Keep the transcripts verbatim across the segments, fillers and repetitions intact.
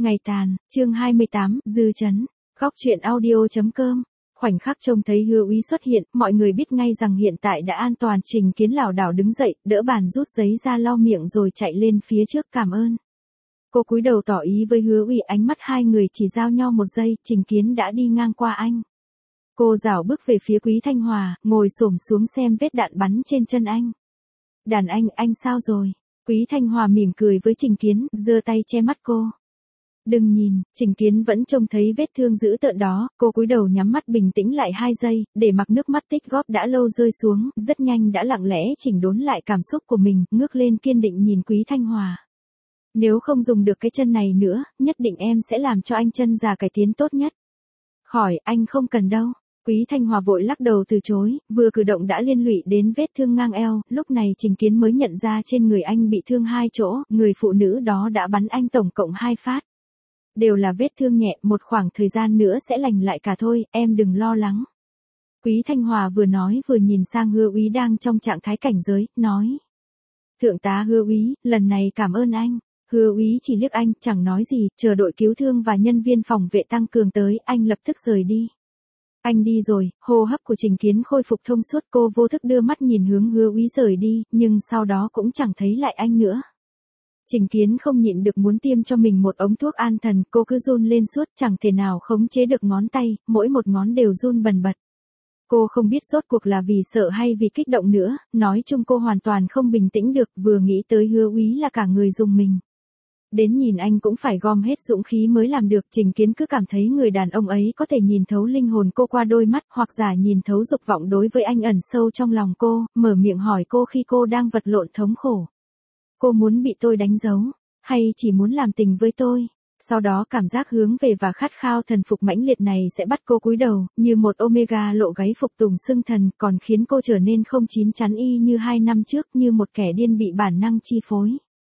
Ngày tàn, chương hai mươi tám, dư chấn. Góc truyện audio.com. Khoảnh khắc trông thấy Hứa Úy xuất hiện, mọi người biết ngay rằng hiện tại đã an toàn. Trình Kiến lảo đảo đứng dậy, đỡ bàn rút giấy ra lau miệng rồi chạy lên phía trước cảm ơn. Cô cúi đầu tỏ ý với Hứa Úy, ánh mắt hai người chỉ giao nhau một giây, Trình Kiến đã đi ngang qua anh. Cô rảo bước về phía Quý Thanh Hòa, ngồi xổm xuống xem vết đạn bắn trên chân anh. Đàn anh, anh sao rồi? Quý Thanh Hòa mỉm cười với Trình Kiến, giơ tay che mắt cô. Đừng nhìn, Trình Kiến vẫn trông thấy vết thương dữ tợn đó, cô cúi đầu nhắm mắt bình tĩnh lại hai giây, để mặc nước mắt tích góp đã lâu rơi xuống, rất nhanh đã lặng lẽ chỉnh đốn lại cảm xúc của mình, ngước lên kiên định nhìn Quý Thanh Hòa. Nếu không dùng được cái chân này nữa, nhất định em sẽ làm cho anh chân già cải tiến tốt nhất. Khỏi, anh không cần đâu. Quý Thanh Hòa vội lắc đầu từ chối, vừa cử động đã liên lụy đến vết thương ngang eo, lúc này Trình Kiến mới nhận ra trên người anh bị thương hai chỗ, người phụ nữ đó đã bắn anh tổng cộng hai phát. Đều là vết thương nhẹ, một khoảng thời gian nữa sẽ lành lại cả thôi, em đừng lo lắng. Quý Thanh Hòa vừa nói vừa nhìn sang Hứa Úy đang trong trạng thái cảnh giới, nói. Thượng tá Hứa Úy, lần này cảm ơn anh. Hứa Úy chỉ liếc anh, chẳng nói gì, chờ đội cứu thương và nhân viên phòng vệ tăng cường tới, anh lập tức rời đi. Anh đi rồi, hô hấp của Trình Kiến khôi phục thông suốt, cô vô thức đưa mắt nhìn hướng Hứa Úy rời đi, nhưng sau đó cũng chẳng thấy lại anh nữa. Trình Kiến không nhịn được muốn tiêm cho mình một ống thuốc an thần, cô cứ run lên suốt, chẳng thể nào khống chế được ngón tay, mỗi một ngón đều run bần bật. Cô không biết rốt cuộc là vì sợ hay vì kích động nữa, nói chung cô hoàn toàn không bình tĩnh được, vừa nghĩ tới Hứa Úy là cả người rùng mình. Đến nhìn anh cũng phải gom hết dũng khí mới làm được, Trình Kiến cứ cảm thấy người đàn ông ấy có thể nhìn thấu linh hồn cô qua đôi mắt, hoặc giả nhìn thấu dục vọng đối với anh ẩn sâu trong lòng cô, mở miệng hỏi cô khi cô đang vật lộn thống khổ. Cô muốn bị tôi đánh dấu, hay chỉ muốn làm tình với tôi? Sau đó cảm giác hướng về và khát khao thần phục mãnh liệt này sẽ bắt cô cúi đầu, như một omega lộ gáy phục tùng xưng thần, còn khiến cô trở nên không chín chắn y như hai năm trước, như một kẻ điên bị bản năng chi phối.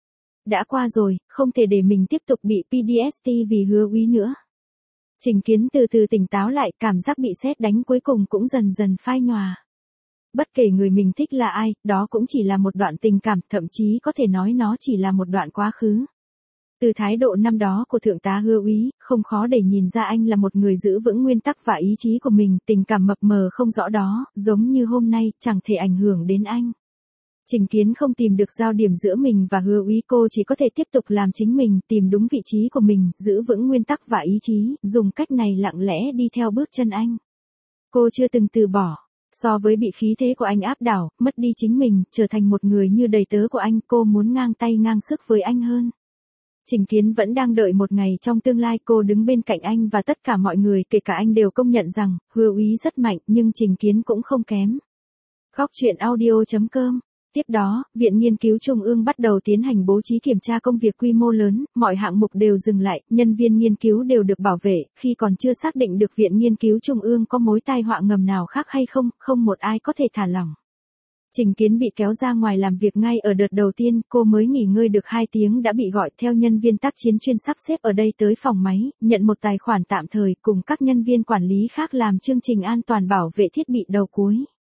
Đã qua rồi, không thể để mình tiếp tục bị pê đê ét đê vì Hứa Úy nữa. Trình Kiến từ từ tỉnh táo lại, cảm giác bị sét đánh cuối cùng cũng dần dần phai nhòa. Bất kể người mình thích là ai, đó cũng chỉ là một đoạn tình cảm, thậm chí có thể nói nó chỉ là một đoạn quá khứ. Từ thái độ năm đó của Thượng tá Hứa Úy, không khó để nhìn ra anh là một người giữ vững nguyên tắc và ý chí của mình, tình cảm mập mờ không rõ đó, giống như hôm nay, chẳng thể ảnh hưởng đến anh. Trình Kiến không tìm được giao điểm giữa mình và Hứa Úy, cô chỉ có thể tiếp tục làm chính mình, tìm đúng vị trí của mình, giữ vững nguyên tắc và ý chí, dùng cách này lặng lẽ đi theo bước chân anh. Cô chưa từng từ bỏ. So với bị khí thế của anh áp đảo, mất đi chính mình, trở thành một người như đầy tớ của anh, cô muốn ngang tay ngang sức với anh hơn. Trình Kiến vẫn đang đợi một ngày trong tương lai cô đứng bên cạnh anh và tất cả mọi người, kể cả anh đều công nhận rằng, Hứa Úy rất mạnh, nhưng Trình Kiến cũng không kém. Góc truyện audio.com. Tiếp đó, Viện Nghiên cứu Trung ương bắt đầu tiến hành bố trí kiểm tra công việc quy mô lớn, mọi hạng mục đều dừng lại, nhân viên nghiên cứu đều được bảo vệ, khi còn chưa xác định được Viện Nghiên cứu Trung ương có mối tai họa ngầm nào khác hay không, không một ai có thể thả lỏng. Trình Kiến bị kéo ra ngoài làm việc ngay ở đợt đầu tiên, cô mới nghỉ ngơi được hai tiếng đã bị gọi theo nhân viên tác chiến chuyên sắp xếp ở đây tới phòng máy, nhận một tài khoản tạm thời cùng các nhân viên quản lý khác làm chương trình an toàn bảo vệ thiết bị đầu cuối.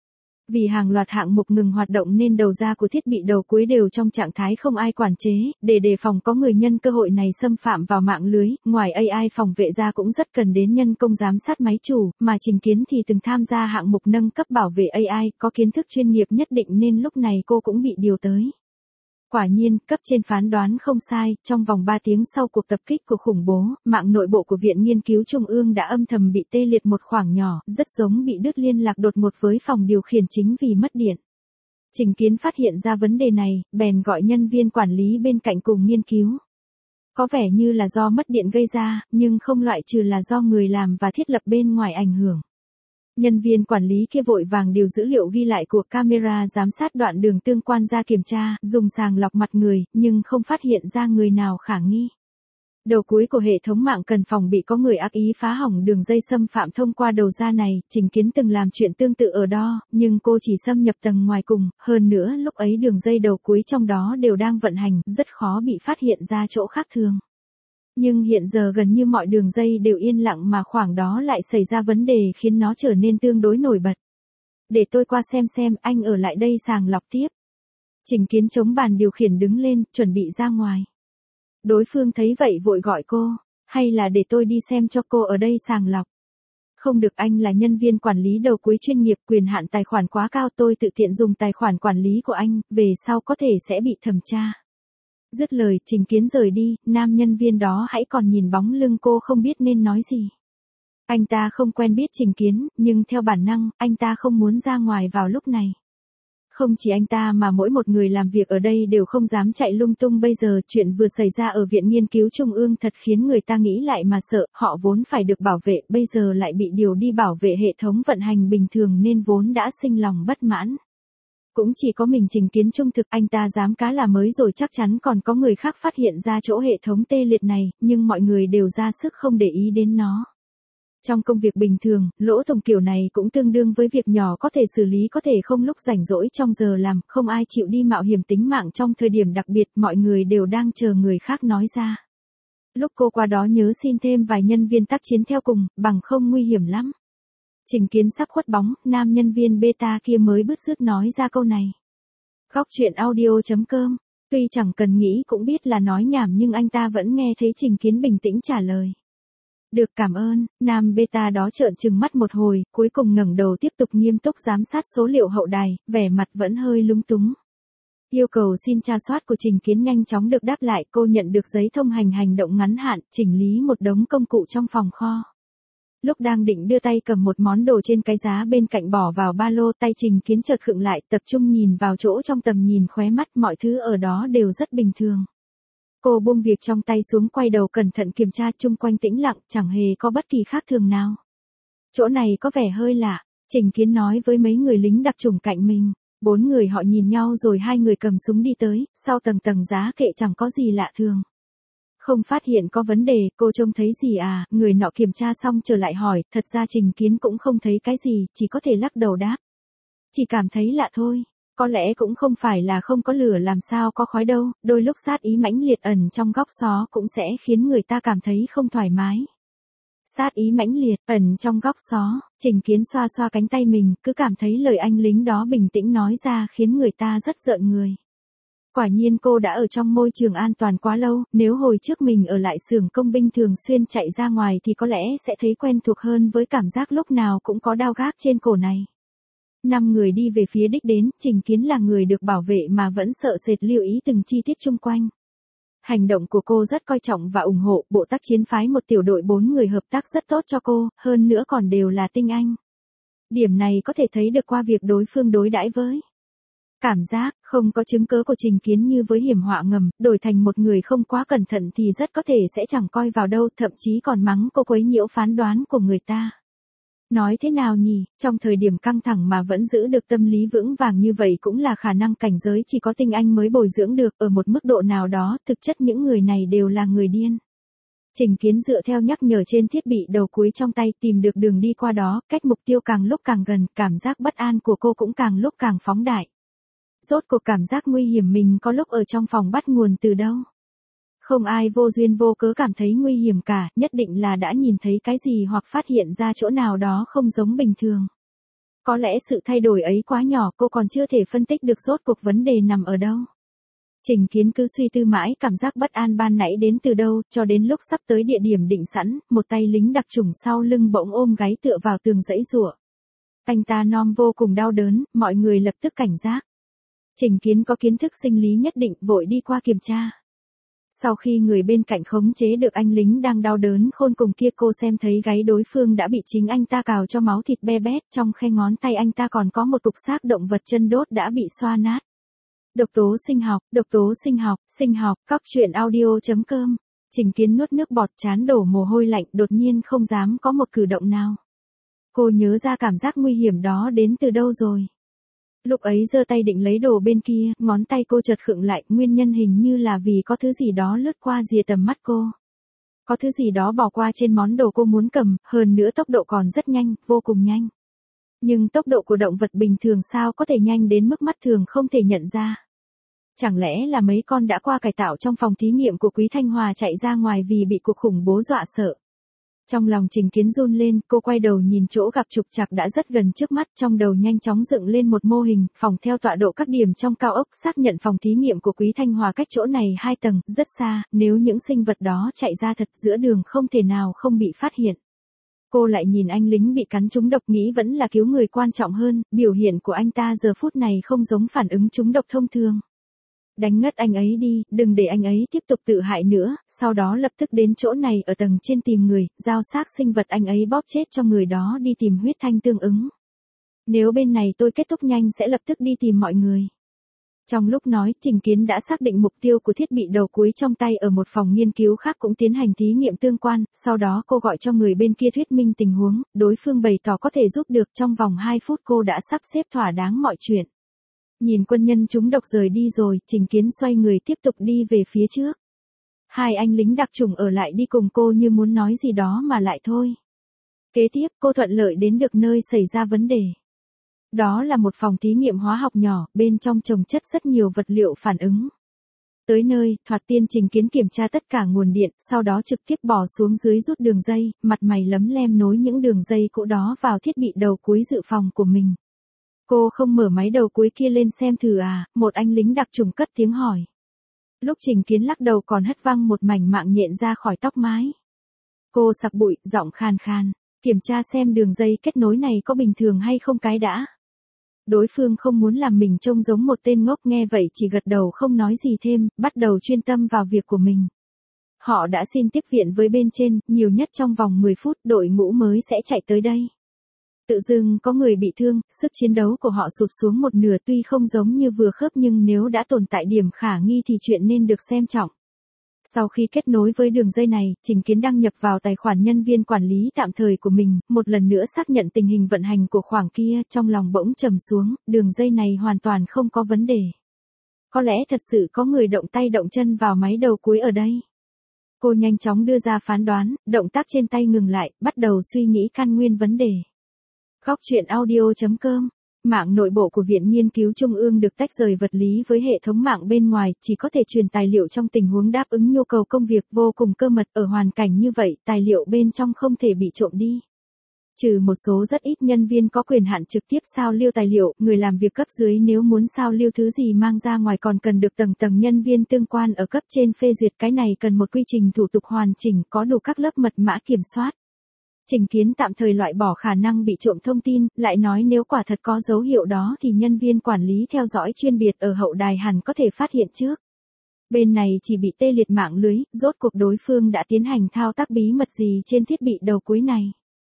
Vì hàng loạt hạng mục ngừng hoạt động nên đầu ra của thiết bị đầu cuối đều trong trạng thái không ai quản chế, để đề phòng có người nhân cơ hội này xâm phạm vào mạng lưới, ngoài a i phòng vệ ra cũng rất cần đến nhân công giám sát máy chủ, mà Trình Kiến thì từng tham gia hạng mục nâng cấp bảo vệ a i, có kiến thức chuyên nghiệp nhất định nên lúc này cô cũng bị điều tới. Quả nhiên, cấp trên phán đoán không sai, trong vòng ba tiếng sau cuộc tập kích của khủng bố, mạng nội bộ của Viện Nghiên cứu Trung ương đã âm thầm bị tê liệt một khoảng nhỏ, rất giống bị đứt liên lạc đột ngột với phòng điều khiển chính vì mất điện. Trình Kiến phát hiện ra vấn đề này, bèn gọi nhân viên quản lý bên cạnh cùng nghiên cứu. Có vẻ như là do mất điện gây ra, nhưng không loại trừ là do người làm và thiết lập bên ngoài ảnh hưởng. Nhân viên quản lý kia vội vàng điều dữ liệu ghi lại của camera giám sát đoạn đường tương quan ra kiểm tra, dùng sàng lọc mặt người, nhưng không phát hiện ra người nào khả nghi. Đầu cuối của hệ thống mạng cần phòng bị có người ác ý phá hỏng đường dây xâm phạm thông qua đầu ra này, Trình Kiến từng làm chuyện tương tự ở đó, nhưng cô chỉ xâm nhập tầng ngoài cùng, hơn nữa lúc ấy đường dây đầu cuối trong đó đều đang vận hành, rất khó bị phát hiện ra chỗ khác thường. Nhưng hiện giờ gần như mọi đường dây đều yên lặng mà khoảng đó lại xảy ra vấn đề khiến nó trở nên tương đối nổi bật. Để tôi qua xem xem, anh ở lại đây sàng lọc tiếp. Trình Kiến chống bàn điều khiển đứng lên, chuẩn bị ra ngoài. Đối phương thấy vậy vội gọi cô, hay là để tôi đi xem cho cô ở đây sàng lọc. Không được, anh là nhân viên quản lý đầu cuối chuyên nghiệp, quyền hạn tài khoản quá cao, tôi tự tiện dùng tài khoản quản lý của anh, về sau có thể sẽ bị thẩm tra. Dứt lời, Trình Kiến rời đi, nam nhân viên đó hãy còn nhìn bóng lưng cô không biết nên nói gì. Anh ta không quen biết Trình Kiến, nhưng theo bản năng, anh ta không muốn ra ngoài vào lúc này. Không chỉ anh ta mà mỗi một người làm việc ở đây đều không dám chạy lung tung bây giờ, chuyện vừa xảy ra ở Viện Nghiên cứu Trung ương thật khiến người ta nghĩ lại mà sợ, họ vốn phải được bảo vệ, bây giờ lại bị điều đi bảo vệ hệ thống vận hành bình thường nên vốn đã sinh lòng bất mãn. Cũng chỉ có mình Trình Kiến trung thực, anh ta dám cá là mới rồi, chắc chắn còn có người khác phát hiện ra chỗ hệ thống tê liệt này, nhưng mọi người đều ra sức không để ý đến nó. Trong công việc bình thường, lỗ thủng kiểu này cũng tương đương với việc nhỏ có thể xử lý, có thể không lúc rảnh rỗi trong giờ làm, không ai chịu đi mạo hiểm tính mạng trong thời điểm đặc biệt, mọi người đều đang chờ người khác nói ra. Lúc cô qua đó nhớ xin thêm vài nhân viên tác chiến theo cùng, bằng không nguy hiểm lắm. Trình Kiến sắp khuất bóng, nam nhân viên beta kia mới bứt rứt nói ra câu này. Góc truyện audio chấm com, tuy chẳng cần nghĩ cũng biết là nói nhảm nhưng anh ta vẫn nghe thấy Trình Kiến bình tĩnh trả lời. Được, cảm ơn. Nam beta đó trợn trừng mắt một hồi, cuối cùng ngẩng đầu tiếp tục nghiêm túc giám sát số liệu hậu đài, vẻ mặt vẫn hơi lúng túng. Yêu cầu xin tra soát của Trình Kiến nhanh chóng được đáp lại, cô nhận được giấy thông hành hành động ngắn hạn, chỉnh lý một đống công cụ trong phòng kho. Lúc đang định đưa tay cầm một món đồ trên cái giá bên cạnh bỏ vào ba lô, tay Trình Kiến chợt khựng lại, tập trung nhìn vào chỗ trong tầm nhìn khóe mắt, mọi thứ ở đó đều rất bình thường. Cô buông việc trong tay xuống, quay đầu cẩn thận kiểm tra, chung quanh tĩnh lặng, chẳng hề có bất kỳ khác thường nào. Chỗ này có vẻ hơi lạ, Trình Kiến nói với mấy người lính đặc chủng cạnh mình. Bốn người họ nhìn nhau rồi hai người cầm súng đi tới, sau tầng tầng giá kệ chẳng có gì lạ thường. Không phát hiện có vấn đề, cô trông thấy gì à? Người nọ kiểm tra xong trở lại hỏi, thật ra Trình Kiến cũng không thấy cái gì, chỉ có thể lắc đầu đáp. Chỉ cảm thấy lạ thôi. Có lẽ cũng không phải là không có lửa, làm sao có khói đâu, đôi lúc sát ý mãnh liệt ẩn trong góc xó cũng sẽ khiến người ta cảm thấy không thoải mái. Sát ý mãnh liệt, ẩn trong góc xó, Trình Kiến xoa xoa cánh tay mình, cứ cảm thấy lời anh lính đó bình tĩnh nói ra khiến người ta rất rợn người. Quả nhiên cô đã ở trong môi trường an toàn quá lâu, nếu hồi trước mình ở lại xưởng công binh thường xuyên chạy ra ngoài thì có lẽ sẽ thấy quen thuộc hơn với cảm giác lúc nào cũng có đao gác trên cổ này. Năm người đi về phía đích đến, Trình Kiến là người được bảo vệ mà vẫn sợ sệt lưu ý từng chi tiết chung quanh. Hành động của cô rất coi trọng và ủng hộ, bộ tác chiến phái một tiểu đội bốn người hợp tác rất tốt cho cô, hơn nữa còn đều là tinh anh. Điểm này có thể thấy được qua việc đối phương đối đãi với. Cảm giác, không có chứng cớ của Trình Kiến như với hiểm họa ngầm, đổi thành một người không quá cẩn thận thì rất có thể sẽ chẳng coi vào đâu, thậm chí còn mắng cô quấy nhiễu phán đoán của người ta. Nói thế nào nhỉ, trong thời điểm căng thẳng mà vẫn giữ được tâm lý vững vàng như vậy cũng là khả năng cảnh giới chỉ có tinh anh mới bồi dưỡng được, ở một mức độ nào đó, thực chất những người này đều là người điên. Trình Kiến dựa theo nhắc nhở trên thiết bị đầu cuối trong tay tìm được đường đi qua đó, cách mục tiêu càng lúc càng gần, cảm giác bất an của cô cũng càng lúc càng phóng đại. Rốt cuộc cảm giác nguy hiểm mình có lúc ở trong phòng bắt nguồn từ đâu? Không ai vô duyên vô cớ cảm thấy nguy hiểm cả, nhất định là đã nhìn thấy cái gì hoặc phát hiện ra chỗ nào đó không giống bình thường. Có lẽ sự thay đổi ấy quá nhỏ, cô còn chưa thể phân tích được rốt cuộc vấn đề nằm ở đâu. Trình Kiến cứ suy tư mãi, cảm giác bất an ban nãy đến từ đâu, cho đến lúc sắp tới địa điểm định sẵn, một tay lính đặc chủng sau lưng bỗng ôm gáy tựa vào tường giãy giụa. Anh ta nom vô cùng đau đớn, mọi người lập tức cảnh giác. Trình Kiến có kiến thức sinh lý nhất định, vội đi qua kiểm tra. Sau khi người bên cạnh khống chế được anh lính đang đau đớn khôn cùng kia, cô xem thấy gáy đối phương đã bị chính anh ta cào cho máu thịt be bét, trong khe ngón tay anh ta còn có một cục xác động vật chân đốt đã bị xoa nát. Độc tố sinh học, độc tố sinh học, sinh học, góc truyện audio chấm com. Trình Kiến nuốt nước bọt, trán đổ mồ hôi lạnh, đột nhiên không dám có một cử động nào. Cô nhớ ra cảm giác nguy hiểm đó đến từ đâu rồi. Lúc ấy giơ tay định lấy đồ bên kia, ngón tay cô chợt khựng lại, nguyên nhân hình như là vì có thứ gì đó lướt qua rìa tầm mắt cô. Có thứ gì đó bỏ qua trên món đồ cô muốn cầm, hơn nữa tốc độ còn rất nhanh, vô cùng nhanh. Nhưng tốc độ của động vật bình thường sao có thể nhanh đến mức mắt thường không thể nhận ra. Chẳng lẽ là mấy con đã qua cải tạo trong phòng thí nghiệm của Quý Thanh Hòa chạy ra ngoài vì bị cuộc khủng bố dọa sợ. Trong lòng Trình Kiến run lên, cô quay đầu nhìn chỗ gặp trục trặc đã rất gần trước mắt, trong đầu nhanh chóng dựng lên một mô hình, phòng theo tọa độ các điểm trong cao ốc, xác nhận phòng thí nghiệm của Quý Thanh Hòa cách chỗ này hai tầng, rất xa, nếu những sinh vật đó chạy ra thật giữa đường không thể nào không bị phát hiện. Cô lại nhìn anh lính bị cắn trúng độc nghĩ vẫn là cứu người quan trọng hơn, biểu hiện của anh ta giờ phút này không giống phản ứng trúng độc thông thường. Đánh ngất anh ấy đi, đừng để anh ấy tiếp tục tự hại nữa, sau đó lập tức đến chỗ này ở tầng trên tìm người, giao xác sinh vật anh ấy bóp chết cho người đó đi tìm huyết thanh tương ứng. Nếu bên này tôi kết thúc nhanh sẽ lập tức đi tìm mọi người. Trong lúc nói, Trình Kiến đã xác định mục tiêu của thiết bị đầu cuối trong tay ở một phòng nghiên cứu khác cũng tiến hành thí nghiệm tương quan, sau đó cô gọi cho người bên kia thuyết minh tình huống, đối phương bày tỏ có thể giúp được trong vòng hai phút cô đã sắp xếp thỏa đáng mọi chuyện. Nhìn quân nhân trúng độc rời đi rồi, Trình Kiến xoay người tiếp tục đi về phía trước. Hai anh lính đặc chủng ở lại đi cùng cô như muốn nói gì đó mà lại thôi. Kế tiếp, cô thuận lợi đến được nơi xảy ra vấn đề. Đó là một phòng thí nghiệm hóa học nhỏ, bên trong chồng chất rất nhiều vật liệu phản ứng. Tới nơi, thoạt tiên Trình Kiến kiểm tra tất cả nguồn điện, sau đó trực tiếp bỏ xuống dưới rút đường dây, mặt mày lấm lem nối những đường dây cũ đó vào thiết bị đầu cuối dự phòng của mình. Cô không mở máy đầu cuối kia lên xem thử à, một anh lính đặc chủng cất tiếng hỏi. Lúc Trình Kiến lắc đầu còn hất văng một mảnh mạng nhện ra khỏi tóc mái. Cô sặc bụi, giọng khàn khàn, kiểm tra xem đường dây kết nối này có bình thường hay không cái đã. Đối phương không muốn làm mình trông giống một tên ngốc nghe vậy chỉ gật đầu không nói gì thêm, bắt đầu chuyên tâm vào việc của mình. Họ đã xin tiếp viện với bên trên, nhiều nhất trong vòng mười phút đội ngũ mới sẽ chạy tới đây. Tự dưng có người bị thương, sức chiến đấu của họ sụt xuống một nửa tuy không giống như vừa khớp nhưng nếu đã tồn tại điểm khả nghi thì chuyện nên được xem trọng. Sau khi kết nối với đường dây này, Trình Kiến đăng nhập vào tài khoản nhân viên quản lý tạm thời của mình, một lần nữa xác nhận tình hình vận hành của khoảng kia, trong lòng bỗng trầm xuống, đường dây này hoàn toàn không có vấn đề. Có lẽ thật sự có người động tay động chân vào máy đầu cuối ở đây. Cô nhanh chóng đưa ra phán đoán, động tác trên tay ngừng lại, bắt đầu suy nghĩ căn nguyên vấn đề. Góc truyện audio chấm com. Mạng nội bộ của Viện Nghiên cứu Trung ương được tách rời vật lý với hệ thống mạng bên ngoài, chỉ có thể truyền tài liệu trong tình huống đáp ứng nhu cầu công việc vô cùng cơ mật. Ở hoàn cảnh như vậy, tài liệu bên trong không thể bị trộm đi. Trừ một số rất ít nhân viên có quyền hạn trực tiếp sao lưu tài liệu, người làm việc cấp dưới nếu muốn sao lưu thứ gì mang ra ngoài còn cần được tầng tầng nhân viên tương quan ở cấp trên phê duyệt, cái này cần một quy trình thủ tục hoàn chỉnh, có đủ các lớp mật mã kiểm soát. Trình Kiến tạm thời loại bỏ khả năng bị trộm thông tin, lại nói nếu quả thật có dấu hiệu đó thì nhân viên quản lý theo dõi chuyên biệt ở hậu đài hẳn có thể phát hiện trước. Bên này chỉ bị tê liệt mạng lưới, rốt cuộc đối phương đã tiến hành thao tác bí mật gì trên thiết bị đầu cuối này.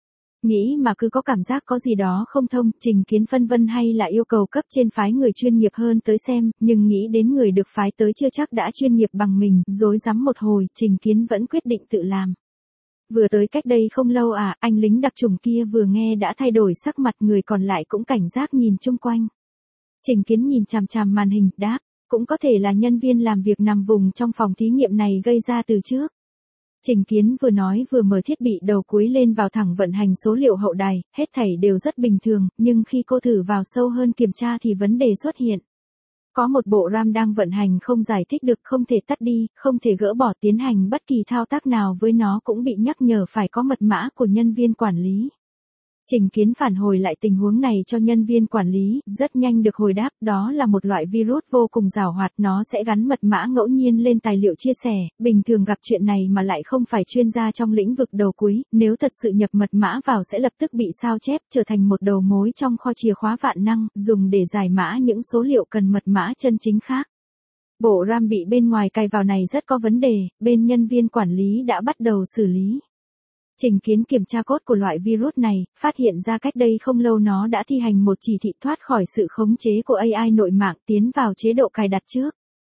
Nghĩ mà cứ có cảm giác có gì đó không thông, Trình Kiến phân vân hay là yêu cầu cấp trên phái người chuyên nghiệp hơn tới xem, nhưng nghĩ đến người được phái tới chưa chắc đã chuyên nghiệp bằng mình, rối rắm một hồi, Trình Kiến vẫn quyết định tự làm. Vừa tới cách đây không lâu à, anh lính đặc chủng kia vừa nghe đã thay đổi sắc mặt, người còn lại cũng cảnh giác nhìn chung quanh. Trình Kiến nhìn chằm chằm màn hình, đáp, cũng có thể là nhân viên làm việc nằm vùng trong phòng thí nghiệm này gây ra từ trước. Trình Kiến vừa nói vừa mở thiết bị đầu cuối lên vào thẳng vận hành số liệu hậu đài, hết thảy đều rất bình thường, nhưng khi cô thử vào sâu hơn kiểm tra thì vấn đề xuất hiện. Có một bộ RAM đang vận hành không giải thích được, không thể tắt đi, không thể gỡ bỏ, tiến hành bất kỳ thao tác nào với nó cũng bị nhắc nhở phải có mật mã của nhân viên quản lý. Trình Kiến phản hồi lại tình huống này cho nhân viên quản lý, rất nhanh được hồi đáp, đó là một loại virus vô cùng giàu hoạt, nó sẽ gắn mật mã ngẫu nhiên lên tài liệu chia sẻ, bình thường gặp chuyện này mà lại không phải chuyên gia trong lĩnh vực đầu cuối, nếu thật sự nhập mật mã vào sẽ lập tức bị sao chép, trở thành một đầu mối trong kho chìa khóa vạn năng, dùng để giải mã những số liệu cần mật mã chân chính khác. Bộ RAM bị bên ngoài cài vào này rất có vấn đề, bên nhân viên quản lý đã bắt đầu xử lý. Trình Kiến kiểm tra cốt của loại virus này, phát hiện ra cách đây không lâu nó đã thi hành một chỉ thị thoát khỏi sự khống chế của a i nội mạng, tiến vào chế độ cài đặt trước.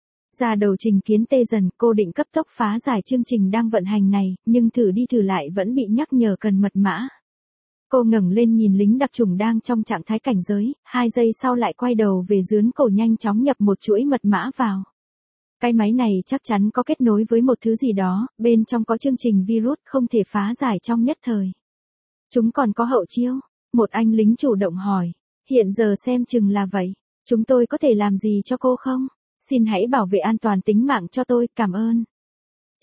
Ra đầu Trình Kiến tê dần, cô định cấp tốc phá giải chương trình đang vận hành này, nhưng thử đi thử lại vẫn bị nhắc nhở cần mật mã. Cô ngẩng lên nhìn lính đặc chủng đang trong trạng thái cảnh giới, hai giây sau lại quay đầu về dướn cổ nhanh chóng nhập một chuỗi mật mã vào. Cái máy này chắc chắn có kết nối với một thứ gì đó, bên trong có chương trình virus không thể phá giải trong nhất thời. Chúng còn có hậu chiêu? Một anh lính chủ động hỏi. Hiện giờ xem chừng là vậy. Chúng tôi có thể làm gì cho cô không? Xin hãy bảo vệ an toàn tính mạng cho tôi, cảm ơn.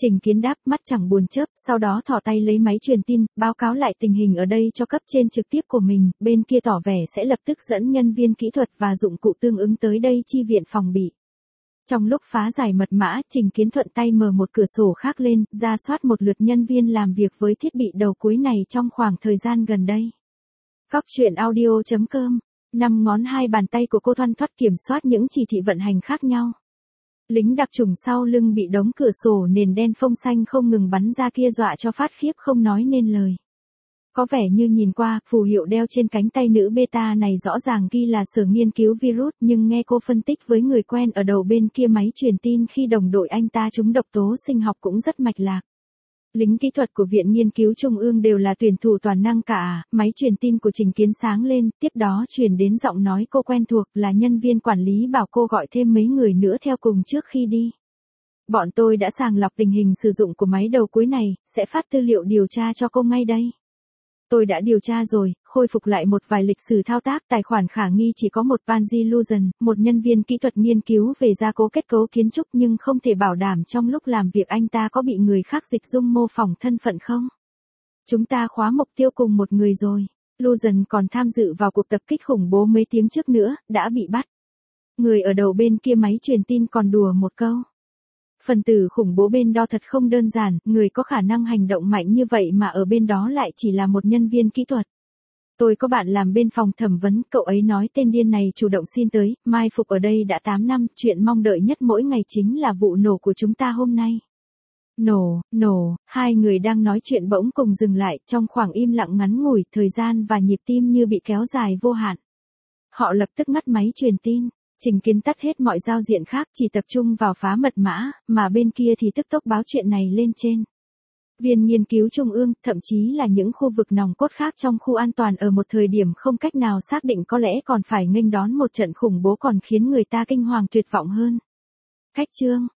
Trình Kiến đáp, mắt chẳng buồn chớp, sau đó thò tay lấy máy truyền tin, báo cáo lại tình hình ở đây cho cấp trên trực tiếp của mình, bên kia tỏ vẻ sẽ lập tức dẫn nhân viên kỹ thuật và dụng cụ tương ứng tới đây chi viện phòng bị. Trong lúc phá giải mật mã, Trình Kiến thuận tay mở một cửa sổ khác lên, ra soát một lượt nhân viên làm việc với thiết bị đầu cuối này trong khoảng thời gian gần đây. Góc truyện audio chấm com, năm ngón hai bàn tay của cô thoăn thoắt kiểm soát những chỉ thị vận hành khác nhau. Lính đặc chủng sau lưng bị đống cửa sổ nền đen phông xanh không ngừng bắn ra kia dọa cho phát khiếp không nói nên lời. Có vẻ như nhìn qua, phù hiệu đeo trên cánh tay nữ beta này rõ ràng ghi là sở nghiên cứu virus, nhưng nghe cô phân tích với người quen ở đầu bên kia máy truyền tin khi đồng đội anh ta trúng độc tố sinh học cũng rất mạch lạc. Lính kỹ thuật của Viện Nghiên cứu Trung ương đều là tuyển thủ toàn năng cả, máy truyền tin của Trình Kiến sáng lên, tiếp đó truyền đến giọng nói cô quen thuộc là nhân viên quản lý bảo cô gọi thêm mấy người nữa theo cùng trước khi đi. Bọn tôi đã sàng lọc tình hình sử dụng của máy đầu cuối này, sẽ phát tư liệu điều tra cho cô ngay đây. Tôi đã điều tra rồi, khôi phục lại một vài lịch sử thao tác tài khoản khả nghi chỉ có một Panji Luzen, một nhân viên kỹ thuật nghiên cứu về gia cố kết cấu kiến trúc nhưng không thể bảo đảm trong lúc làm việc anh ta có bị người khác dịch dung mô phỏng thân phận không. Chúng ta khóa mục tiêu cùng một người rồi. Luzen còn tham dự vào cuộc tập kích khủng bố mấy tiếng trước nữa, đã bị bắt. Người ở đầu bên kia máy truyền tin còn đùa một câu. Phần tử khủng bố bên đó thật không đơn giản, người có khả năng hành động mạnh như vậy mà ở bên đó lại chỉ là một nhân viên kỹ thuật. Tôi có bạn làm bên phòng thẩm vấn, cậu ấy nói tên điên này chủ động xin tới, mai phục ở đây đã tám năm, chuyện mong đợi nhất mỗi ngày chính là vụ nổ của chúng ta hôm nay. Nổ, nổ, hai người đang nói chuyện bỗng cùng dừng lại, trong khoảng im lặng ngắn ngủi, thời gian và nhịp tim như bị kéo dài vô hạn. Họ lập tức ngắt máy truyền tin. Trình Kiến tắt hết mọi giao diện khác chỉ tập trung vào phá mật mã, mà bên kia thì tức tốc báo chuyện này lên trên. Viện Nghiên cứu Trung ương, thậm chí là những khu vực nòng cốt khác trong khu an toàn ở một thời điểm không cách nào xác định có lẽ còn phải nghênh đón một trận khủng bố còn khiến người ta kinh hoàng tuyệt vọng hơn. Khách trương,